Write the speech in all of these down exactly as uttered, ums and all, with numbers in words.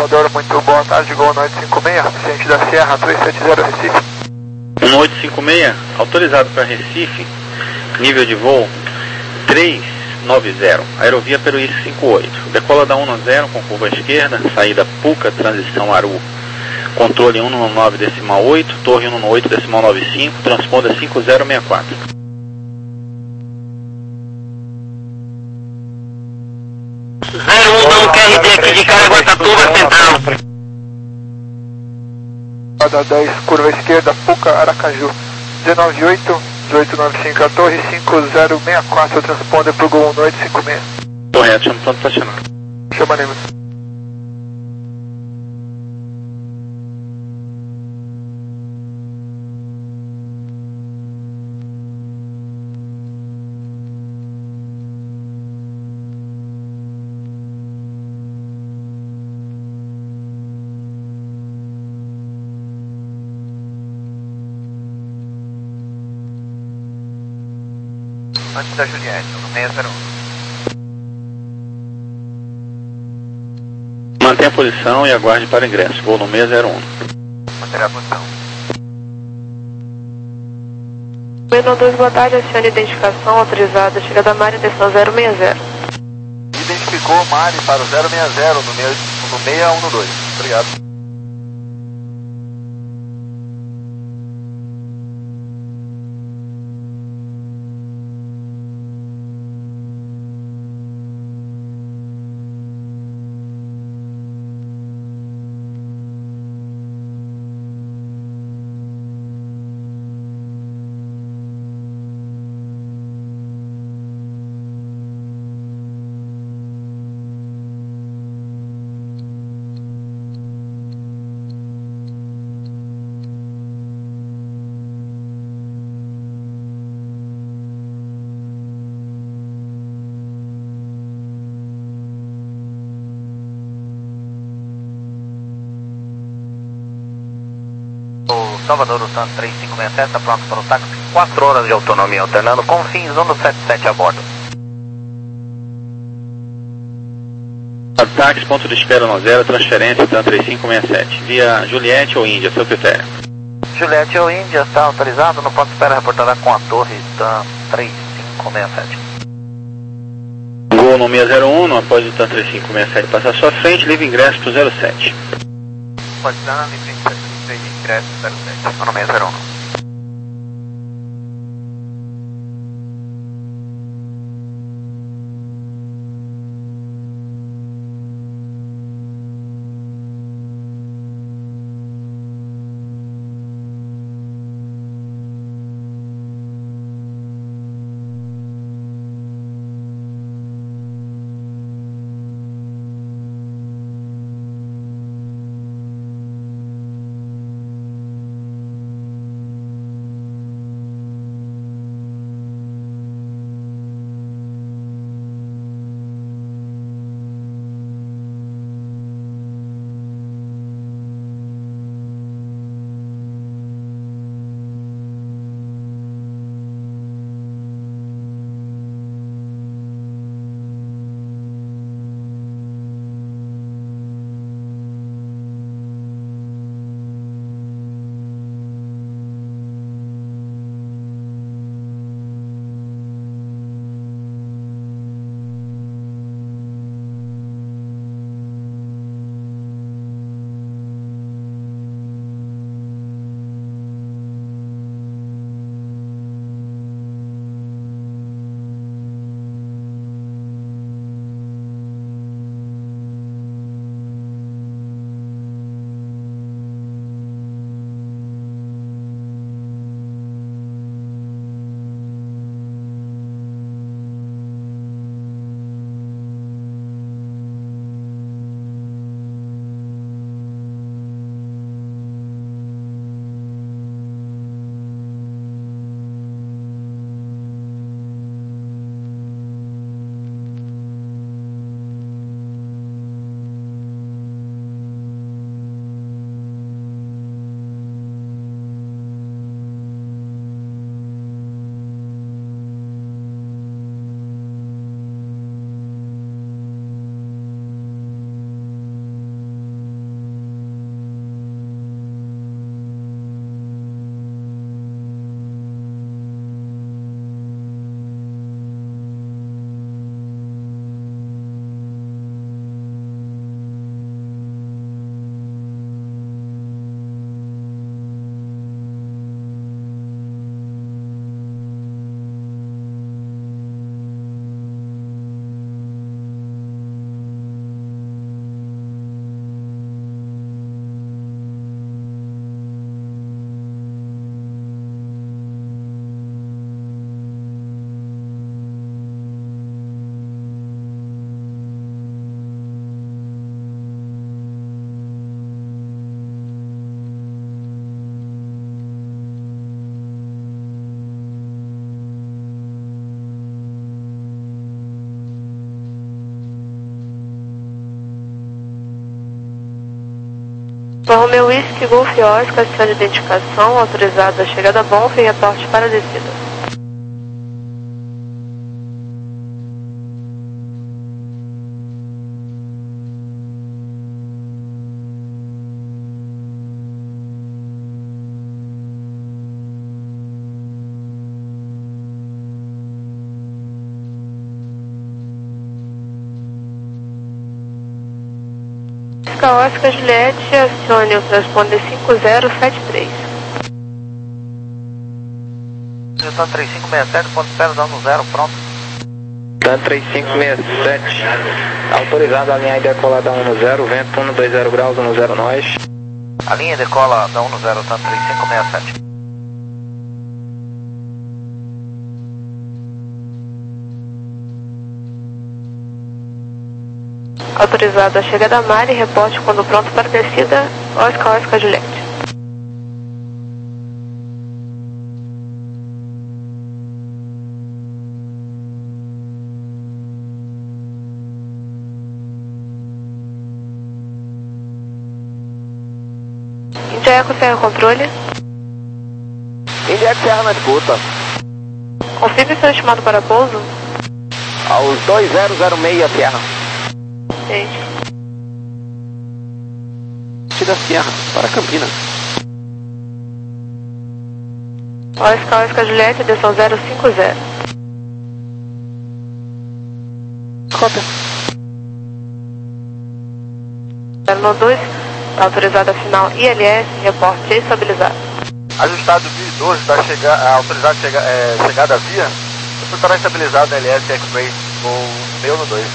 Salvador, muito boa tarde, Gol noite cinco seis, Vicente da Serra, três sete zero, Recife. um oito cinco seis, autorizado para Recife, nível de voo três nove zero, aerovia Peruíce cinco oito, decola da um nove zero com curva à esquerda, saída Puca, transição Aru, controle um nove nove decimal oito, torre um nove oito decimal nove cinco, transponder cinco zero seis quatro. zero um dando Q R D aqui de Caraguatatuba Central. Roda dez, curva esquerda, Puca, Aracaju, dezenove oito, dezoito nove cinco, a torre cinco zero seis quatro, transponder para o Gol noite cinco seis. Correto, chama pronto estacionário. Chama Lima. Antes da Juliette, no seis zero um. Mantenha a posição e aguarde para ingresso. Voo no seis zero um. Manter a posição. Renault dois, boa tarde, acione identificação autorizada, chegada a Mari, atenção zero seis zero. Identificou Mari para o zero seis zero no, meu, no seis um dois. Obrigado. Salvador, Utan três cinco seis sete, está pronto para o táxi, quatro horas de autonomia alternando com fins um sete sete a bordo. Táxi, ponto de espera no zero, transferência Utan três cinco seis sete, via Juliette ou Índia, seu critério. Juliette ou Índia está autorizado, no ponto de espera reportará com a torre Utan três cinco seis sete. Gol no seis zero um, após o Utan três cinco seis sete passar à sua frente, livre ingresso para o zero sete. Pode dar, livre ingresso zero sete, no seis zero um. Romeo Whisky, Golf Oscar, acione identificação, autorizado a chegada a Bonfim e reporte para a descida. Oscar Juliette, acione o transponder cinco zero sete três. Então três cinco seis sete, ponto zero, dando zero, pronto. Dan três cinco seis sete, autorizado a linha e decola da um zero, vento um dois zero graus, um zero nós. A linha decola da um zero, Dan três cinco seis sete. Autorizado a chegada a Mari, reporte quando pronto para descida, Oscar Oscar Juliette. Índia Eco Serra Controle. Índia Eco Serra na escuta. Confirme seu estimado para pouso. Aos dois zero zero seis Serra. Da Sierra para Campinas. Oscar Oscar Juliette, direção zero cinco zero. Cópia. zero dois, autorizada final I L S, reporte estabilizado. Ajustado mil e doze, tá chega, autorizado chega, é, chegada à via, estará estabilizado L S X-Ray com meu no dois.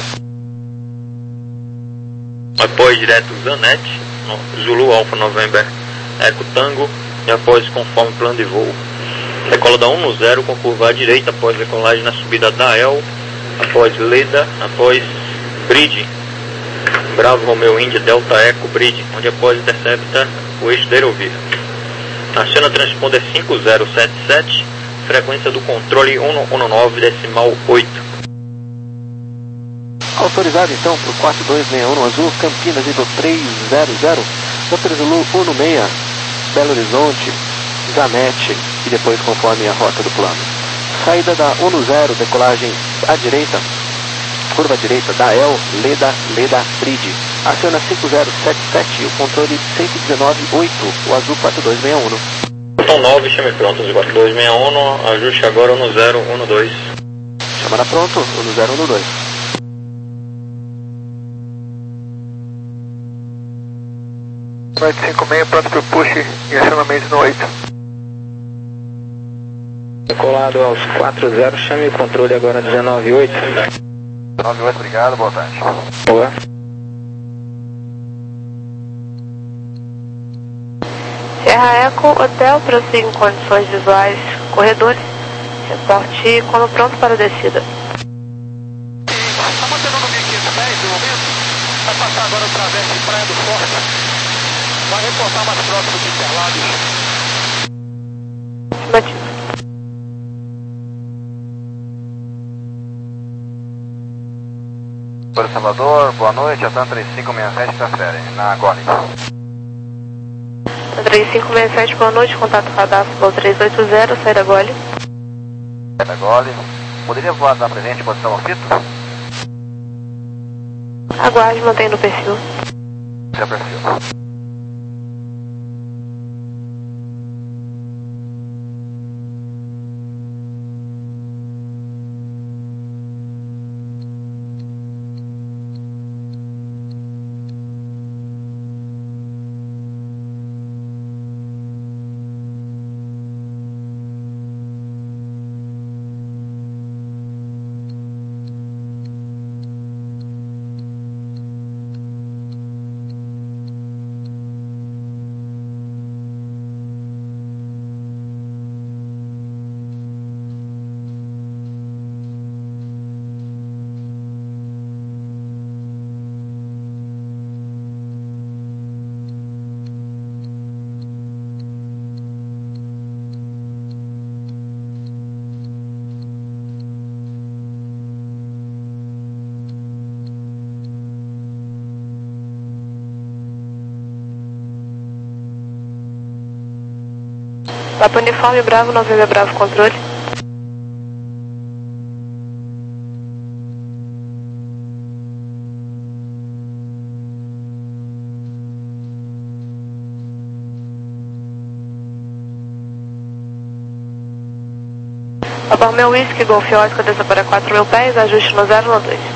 Após direto Zanetti, Zulu Alpha November Eco Tango e após conforme plano de voo. Decola da um no zero com curva à direita após decolagem na subida da El, após Leda, após Bridge, Bravo Romeo India Delta Eco Bridge, onde após intercepta o eixo da aerovia. Aciona transponder cinco zero sete sete, frequência do controle um nove decimal oito. Autorizado então para o quatro dois seis um azul, Campinas, nível três zero zero, doutor Zulu um seis, Belo Horizonte, Zanetti, e depois conforme a rota do plano. Saída da um zero, decolagem à direita, curva à direita da El, Leda, Leda, Bridge. Aciona cinco zero sete sete, o controle cento e dezenove oito, o azul quatro dois seis um. Então nove, chame pronto, quatro dois seis um, ajuste agora um zero um dois. Chamada pronto, um zero um dois. Norte cinco seis, pronto para o push e acionamento no oito. Decolado aos quatro zero, chame o controle agora dezenove oito. dezenove oito, obrigado, boa tarde. Boa. Serra Eco, hotel, prossiga em condições visuais, corredores, reporte quando pronto para a descida. Está mantendo no mil quinhentos e dez no momento, vai passar agora o través de Praia do Forte. Vai reportar mais próximo de Interlagos. Estimativo. Para Salvador, boa noite, a TAM três cinco seis sete transfere na Gole. três cinco seis sete, boa noite, contato cadastro, voo três oito zero, sai da Gole. Sai da Gole. Poderia voar da presente posição ao fito? Aguarde, mantém no perfil. Seu perfil. Papa Uniforme Bravo, Novembro Bravo, controle. Papa Romeo Whisky, Golf Oscar, desça para quatro mil pés, ajuste no zero no dois.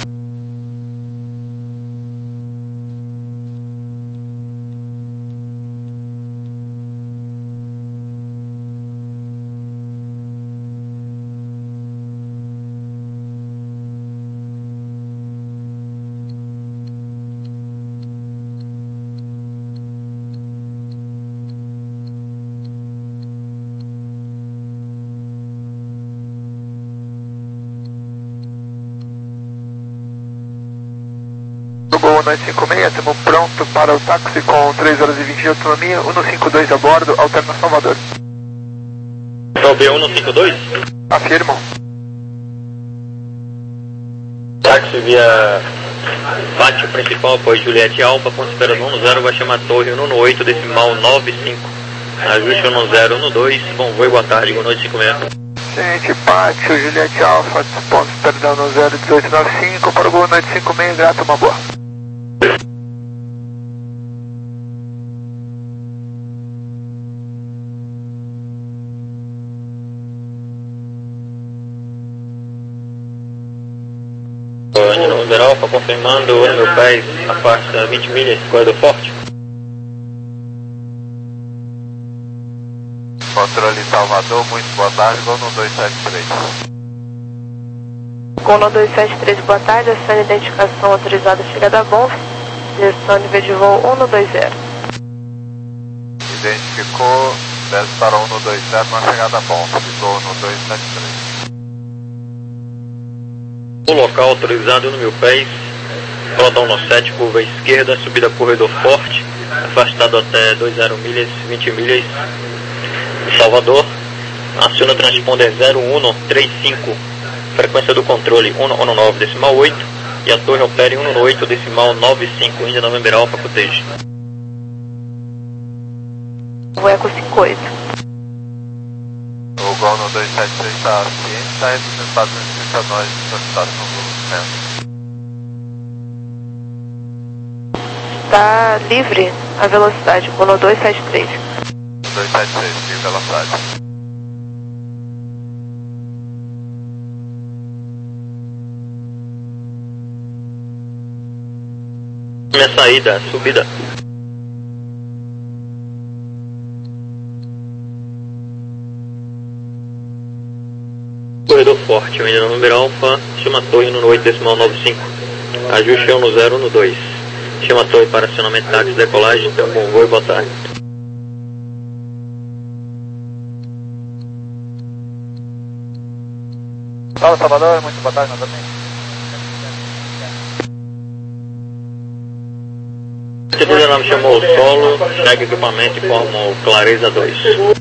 Gol um cinco seis, estamos pronto para o táxi com três horas e vinte de autonomia, cento e cinquenta e dois a bordo, alterna Salvador. B cento e cinquenta e dois? Afirmo. Táxi via pátio principal, apoio Juliette Alfa, ponto de espera do zero, vai chamar torre um oito, decimal nove cinco. Ajuste um zero um dois, bom voo e boa tarde, boa noite cinco seis. Gente, pátio Juliette Alfa, ponto de espera do zero dezoito nove cinco, para o Gol um cinco seis, grato, uma boa. November Alfa, confirmando no meu pés, afasta vinte milhas, corredor forte. Controle Salvador, muito boa tarde, Gol no dois sete três. Gol no dois sete três, boa tarde, acessando identificação autorizada, chegada a Bonf, direção nível de voo um dois zero. Identificou, desce para um dois zero na chegada a Bonf, Gol no dois sete três. O local autorizado no mil pés, pelotão no sete, curva esquerda, subida corredor forte, afastado até dois zero milhas, vinte milhas, Salvador, aciona transponder zero um três cinco, frequência do controle um um nove decimal oito, e a torre opera um oito decimal nove cinco, Índia November Alfa, cotejo. O Eco cinco oito. O Gol no dois sete três está ciente, está entre os Estados Unidos e nós de solicitação do centro. Está livre a velocidade, Gol no dois sete três. dois sete três, livre velocidade. Minha saída, subida. Corredor forte, Índia November Alfa, chama torre no oito decimal nove cinco. Ajuste um zero um dois. Chama torre para acionamento táxi, decolagem, então bom voo e boa tarde. Salve Salvador, muito boa tarde novamente. setenta e nove chamou o solo, segue equipamento e forma o Clareza dois.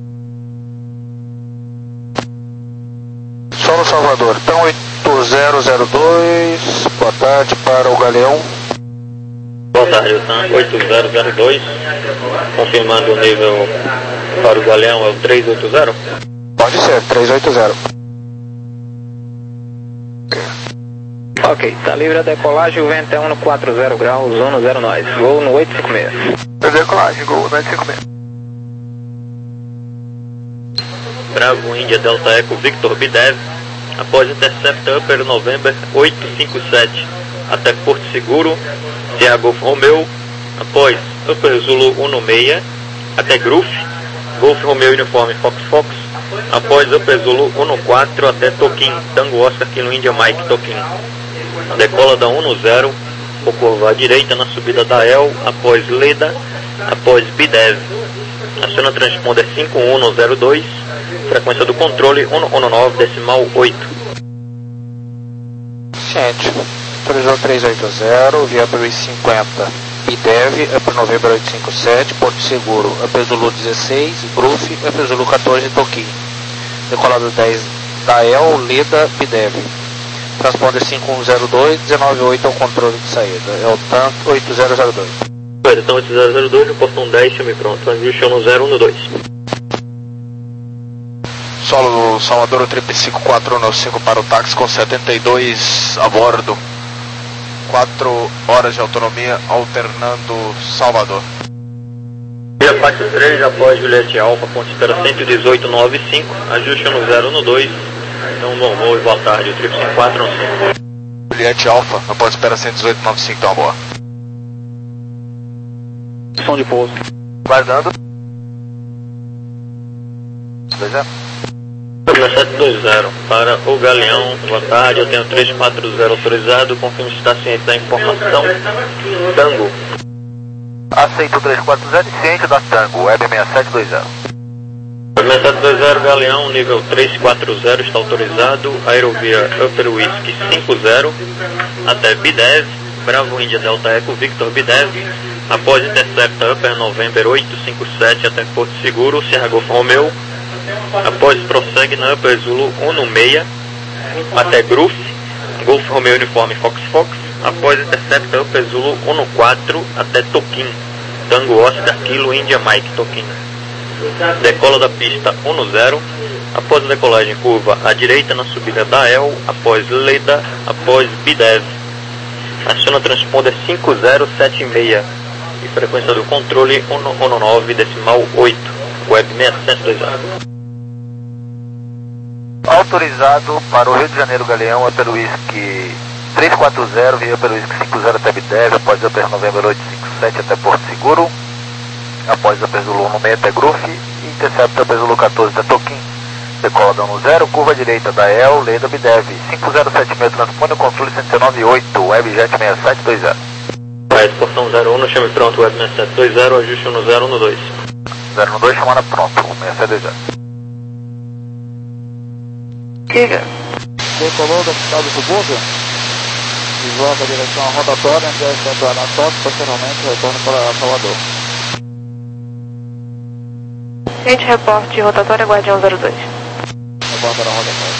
Solo Salvador, então oito zero zero dois, boa tarde para o Galeão. Boa tarde, Tan, oito zero zero dois, confirmando o nível para o Galeão é o três oito zero? Pode ser, três oito zero. Ok, está livre a decolagem, o vento é um quatro zero graus, um zero nós, voo no oito cinco seis. Decolagem, Gol um cinco seis. Bravo, Índia, Delta Eco, Victor Bidev, após Interceptor Upper November oito cinco sete, até Porto Seguro, Sierra Golf Romeo, após Upper Zulu um seis, até Gruf, Golf Romeo Uniforme Fox Fox, após Upper Zulu um quatro, até Toquim, Tango Oscar Kilo India Mike Toquim. Decola da um zero, vou curvar à direita na subida da El, após Leda, após Bidev. Aciona transponder cinco um zero dois, frequência do controle um um nove decimal oito. Ciente, autorizou três oito zero, via para o I cinquenta, Bidev, Upper November oito cinco sete, Porto Seguro, Upper Zulu dezesseis, Gruf, Upper Zulu quatorze, Toquim. Decolado dez da El, Leda, Bidev. Transponder cinco um zero dois, dezenove oito ao controle de saída. É o T A N oito zero zero dois. Então oito zero zero dois, no portão dez, chame pronto, ajuste um zero um dois. Solo Salvador, trip cinco quatro um cinco para o táxi com setenta e dois a bordo. quatro horas de autonomia, alternando Salvador. Via Pátio três, após Juliette Alfa, ponto espera cento e dezoito noventa e cinco, ajuste no zero no dois, então bom voo e boa tarde, o trip cinco quatro um cinco. Juliette Alfa, após espera cento e dezoito noventa e cinco, então boa. Som de pouso. Guardando. dois zero. sete dois zero, para o Galeão, boa tarde, eu tenho três quatro zero autorizado, confirme se está ciente da informação. Tango. Aceito três quatro zero e ciente da Tango, Web seis sete dois zero. seis sete dois zero, Galeão, nível três quatro zero, está autorizado, aerovia Upper Whisky cinco zero, até Bidev, Bravo India Delta Eco Victor Bidev, após intercepta Upper November oito cinco sete até Porto Seguro, Sierra Golf Romeo, após prossegue na Upper Zulu um seis até Gruf, Golf Romeo Uniforme Fox Fox, após intercepta Upper Zulu um quatro até Toquim, Tango Oscar Kilo India Mike Toquim. Decola da pista um zero, após a decolagem curva à direita na subida da E L, após Leda, após Bidev. Aciona transponder cinco zero sete seis e frequência do controle um nove decimal oito, Web seis sete dois zero. Autorizado para o Rio de Janeiro Galeão, Upper Whisky três quatro zero, via Upper Whisky cinco zero até Bidev, após Upper November oito cinco sete até Porto Seguro, após Upper Zulu um seis até Gruf, e intercepta Upper Zulu quatorze até Toquim, decola da um zero, curva direita da E L, Leda Bidev, cinco zero sete seis, transpõe o controle cento e dezenove e oito, Webjet seis sete dois zero. Right, portão zero um, chame pronto, Web seis sete dois zero, ajuste no zero um dois. zero um dois, chamada pronto, seis sete dois zero. Diga. Decolou da capital do subúrbio. Desloca a direção rotatória, deve atuar na toque, posteriormente retorno para Salvador. Gente, reporte rotatória, Guardião zero dois. Reporta na rotatória.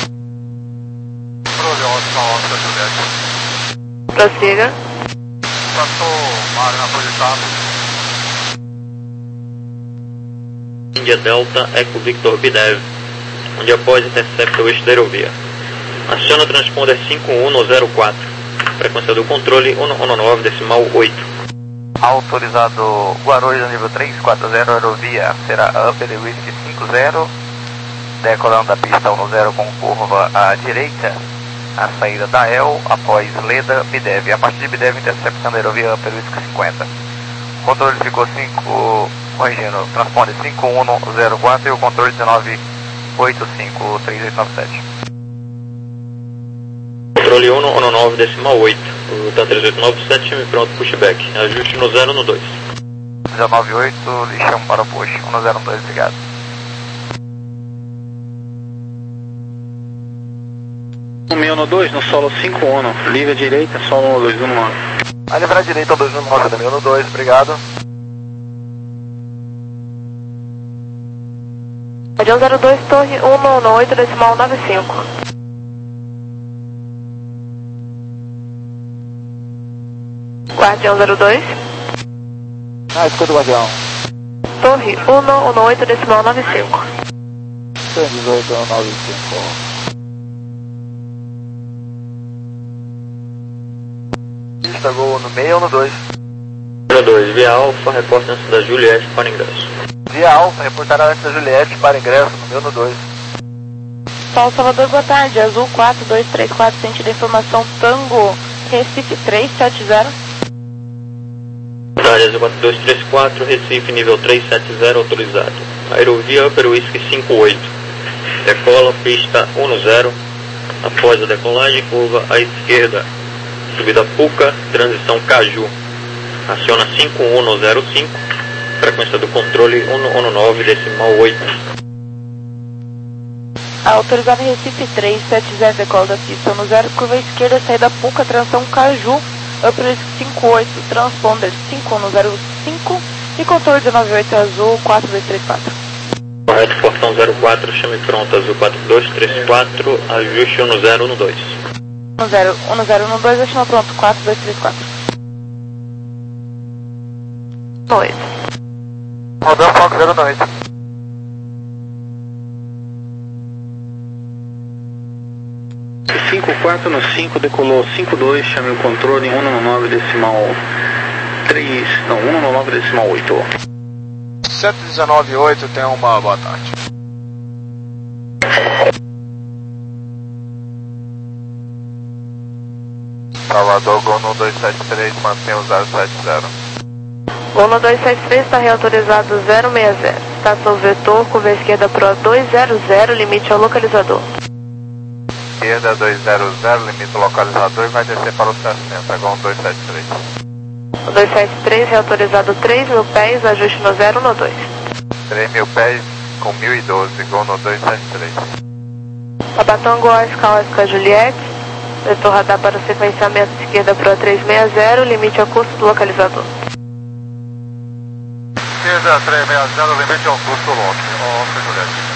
Prossiga. Mário na posição. India Delta Eco Victor Bidev, onde após intercepta o eixo da aerovia. Aciona o transponder cinco um zero quatro, frequência do controle um nove decimal oito. Autorizado Guarulhos, nível três quatro zero, aerovia será Upper Whisky cinco zero, decolando da pista um zero com curva à direita, a saída da E L, após Leda, Bidev. A partir de Bidev, interceptando a aerovia Upper Whisky cinquenta. O controle ficou cinco, corrigindo, transponder cinco um zero quatro e o controle dezenove oito cinco três oito nove sete. Controle um nove decimal oito, o T três oito nove sete, chame pronto, pushback, ajuste no zero no dois. dezenove oito, lixão para o push, um zero um dois, obrigado. um seis um dois, no solo cinco um, livre à direita, solo um dois um nove. A livre à direita, dois um nove, da um dois, obrigado. Guardião zero dois, torre um oito decimal nove cinco. Guardião zero dois. Ah, escuta o Guardião. Torre um oito decimal nove cinco. cento e dezoito nove cinco. Pista Gol no meio ou no dois? zero dois, via Alfa, reporte antes da Juliette para ingresso. Via Alfa, reportará antes da Juliette para ingresso no meio no dois. Paulo Salvador, boa tarde. Azul quatro dois três quatro, sentido informação Tango, Recife três sete zero. Boa tarde, Azul quatro dois três quatro, Recife, nível três sete zero, autorizado. Aerovia Upper Whisky cinco oito. Decola, pista um zero. Após a decolagem, curva à esquerda. Subida Puca, transição Caju. Aciona cinco um zero cinco. Frequência do controle um nove decimal oito. Autorizado Recife três sete zero, decola da pista um zero, curva à esquerda, saída Puca, transição Caju, Upper cinco oito, transponder cinco um zero cinco e controle dezenove oito Azul quatro dois três quatro. Correto, portão zero quatro, chame pronto, Azul quatro dois três quatro, ajuste um zero um dois. um zero um zero um dois, chama pronto, quatro dois três quatro. dois. Rodando Fox zero dois. cinco quatro no cinco, decolou cinco dois, chame o controle um no nove decimal três, não, um no nove decimal oito. sete um nove oito, tenha uma boa tarde. Salvador, Gol no dois sete três, mantém o zero sete zero. Gol no dois sete três, está reautorizado zero seis zero. Estação vetor, curva esquerda Pro dois zero zero, limite ao localizador. Esquerda dois zero zero, limite ao localizador e vai descer para o sessenta, Gol dois sete três. O dois sete três, reautorizado três mil pés, ajuste no zero no dois. três mil pés com mil e doze, Gol no dois sete três. Tabatango, Oscar, Oscar, Juliette. Vetor radar para o sequenciamento esquerda Pro três seis zero, limite ao curso do localizador. Esquerda três seis zero, limite ao curso do lote. Oscar, Juliette.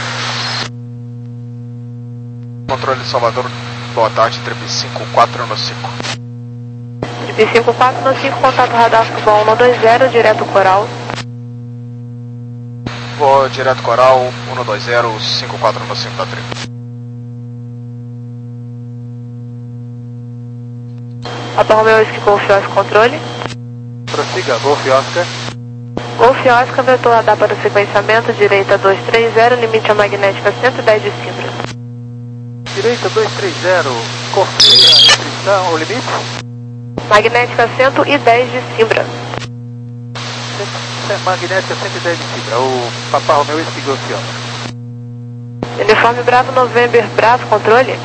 Controle de Salvador, boa tarde, trip cinco quatro no cinco. Trip cinco quatro no cinco, contato radar Cuba um dois zero, direto Coral. Vou direto Coral, um dois zero, cinco quatro no cinco da trip. Papa Romeo Whisky Golf Oscar, controle. Prossiga, Golf Oscar. Golf Oscar, vetor radar para o sequenciamento, direita dois três zero, limite a magnética cento e dez de Simbra. Direita dois três zero, confirme a restrição, o limite? Magnética cento e dez de Simbra. Magnética cento e dez de Simbra, o Papa Romeo Whisky Golf Oscar. Uniforme Bravo November, Bravo, controle.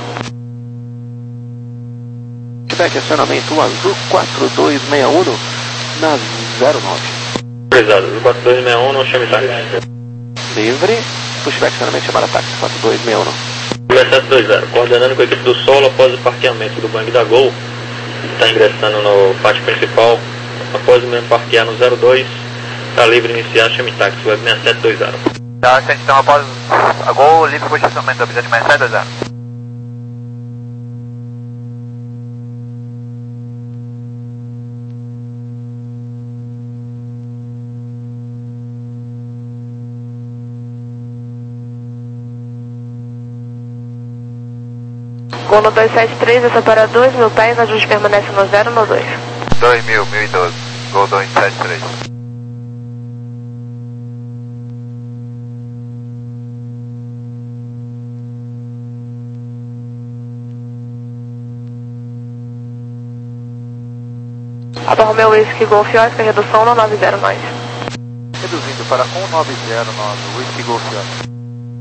Feedback, acionamento azul quatro dois seis um na zero nove. Autorizado, azul quatro dois seis um, no chame táxi. Livre, pushback, acionamento chamada táxi quatro dois seis um. sete dois zero, coordenando com a equipe do solo após o parqueamento do bang da Gol. Está ingressando no pátio principal. Após o mesmo parquear no zero dois, está livre iniciar chame táxi, web seis sete dois zero. Tá, então após a Gol, livre posicionamento do objeto mais sete dois zero. Gol no dois sete três, essa para dois mil pés, ajuste permanece no zero no dois. dois mil, mil e doze, Gol dois sete três. Papa Romeo Whisky Golf Oscar, redução no nove zero nove. Reduzindo para um nove zero nove, Whisky Golf Oscar.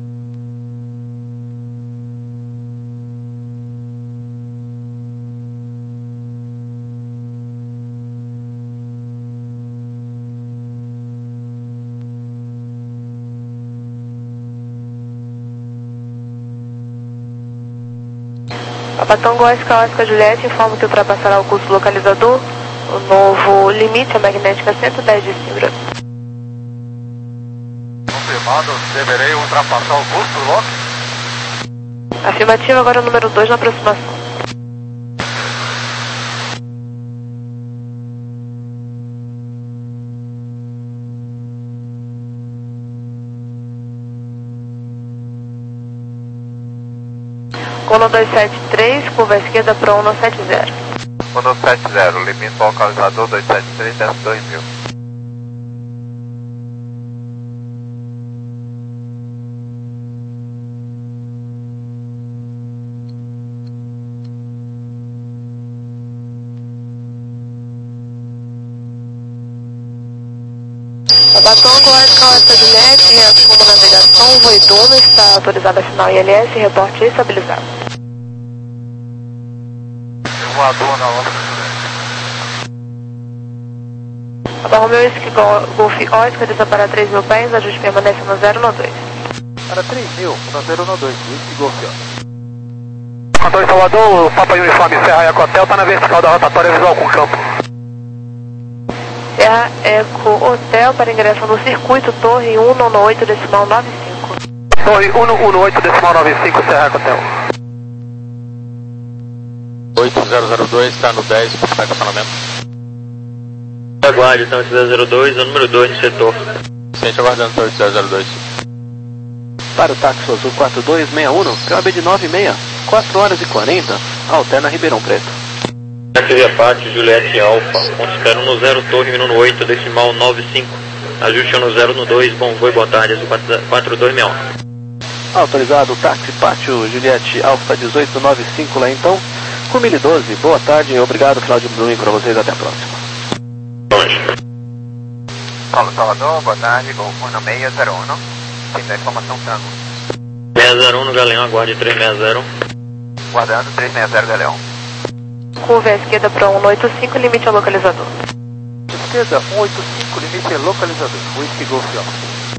Papatango Oscar, Oscar Juliette, informa que ultrapassará o curso localizador, o novo limite a magnética cento e dez de Simbra. Confirmado, deverei ultrapassar o curso do lote? Afirmativa, agora o número dois na aproximação. Cono dois sete três, curva esquerda para um sete zero. um sete zero, limite localizador dois sete três, desce dois mil. Tabatango, Oscar, Oscar Juliette, reassumo navegação, Voidono, está autorizado a assinar I L S, reporte estabilizado. Voador na hora. Papa Romeo Whisky Golf Oscar, desce para três mil pés, ajuste permanece no zero no dois. Para três mil, no zero no dois, Whisky Golf Oscar. Controle Salvador, o Papa Uniforme Serra Eco Hotel está na vertical da rotatória visual com campo. Serra Eco Hotel para ingresso no circuito, torre um nove oito decimal nove cinco. Torre um nove oito decimal nove cinco, Serra Eco Hotel. oito zero zero dois, está no dez, para estacionamento. Aguarde, então, oito zero zero dois, o número dois no setor. Sente aguardando, oito zero zero dois. Para o táxi azul quatro dois seis um, câmbio de nove seis, quatro horas e quarenta, alterna Ribeirão Preto. Taxi Via Pátio, Juliette Alfa, espero no zero, torre, minuto oito, decimal nove cinco. Ajuste no zero, no dois, bom voo e boa tarde, azul quatro dois seis um. Autorizado, táxi Pátio, Juliette Alfa dezoito nove cinco lá então, com mil e doze, boa tarde, obrigado, Cláudio Blooming para vocês, até a próxima. Longe. Paulo Salvador, boa tarde, Gol um seis zero um, tem da informação Tango. seis zero um no Galeão, aguarde três seis zero. Guardando três seis zero Galeão. Curva à esquerda para um oito cinco, limite ao localizador. Esquerda, um oito cinco, limite localizador. Whisky Golf Alpha.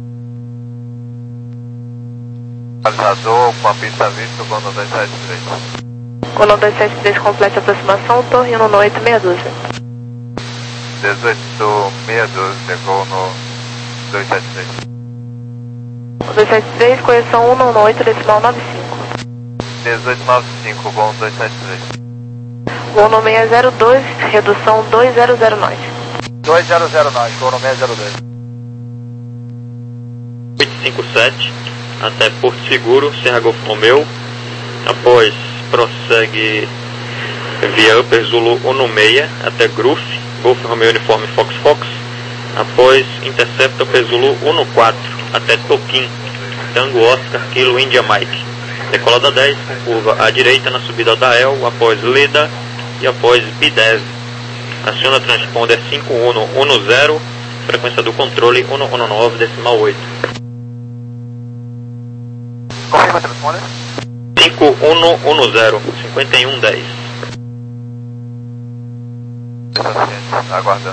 Localizador com a pista vista, Golão dois sete três. Golão dois sete três, completa a aproximação, torre um no oito seis doze. dezoito seis doze, Gol no dois sete três. dois sete três, correção um no oito, decimal nove cinco. dezoito nove cinco, Gol dois sete três. Gol no seis zero dois, redução dois zero zero nove. dois zero zero nove, Gol no seis zero dois. oito cinco sete, até Porto Seguro, Serra Golf Romeu. Após, prossegue via Upper Zulu um seis até Gruf, Golf Romeo Uniforme Fox Fox. Após, intercepta Upper Zulu um quatro até Toquim, Tango Oscar Kilo India Mike. Decola da dez, com curva à direita na subida da El, após Leda e após Bidev. Aciona transponder cinco um um zero, frequência do controle um um nove, decimal oito. Confirma transponder. cinco um um zero, cinquenta e um dez. Aguardando.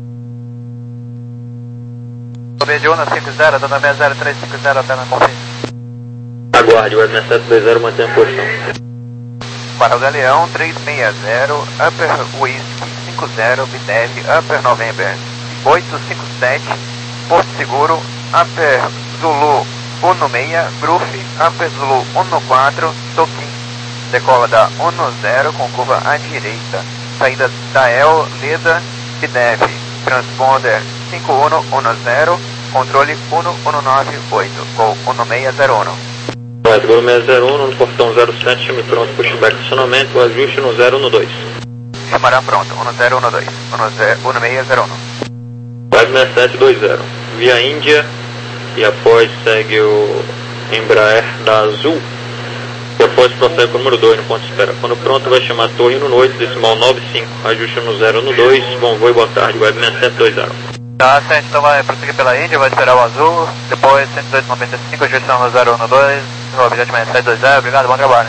Mediona cinco zero, dando seis zero três cinco zero até na confirma. Aguarde, o M sete dois zero mantém a posição. Para o Galeão três seis zero, Upper Whisky cinco zero, Bidev, Upper November oito cinco sete, Porto Seguro, Upper Zulu um seis, Gruf, Upper Zulu um quatro, Toquim. Decola da um zero com curva à direita. Saída da El, Leda, Bidev, transponder cinco um um zero, controle um um nove oito, Gol um seis zero um. Gol seis zero um, no portão zero sete, chame pronto, pushback estacionamento, ajuste no zero um dois. Chamará pronto, um zero um dois, um seis zero um. Web seis sete dois zero, via Índia, e após segue o Embraer da Azul, e após prossegue com o número dois no ponto de espera. Quando pronto vai chamar torre no oito, decimal nove cinco, ajuste no zero um dois, bom voo e boa tarde, Web seis sete dois zero. Tá, certo, então vai prosseguir pela Índia, vai esperar o Azul, depois cento e dois noventa e cinco, ajuste no zero um dois, o objetivo é sete dois zero, obrigado, bom trabalho.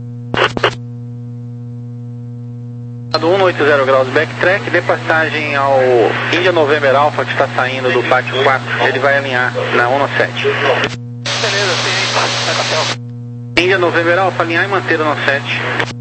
um oito zero graus backtrack, dê passagem ao India November Alpha que está saindo do pátio quatro, ele vai alinhar na um sete. Beleza, sim, vai pra Celso. India November Alpha, alinhar e manter o um sete.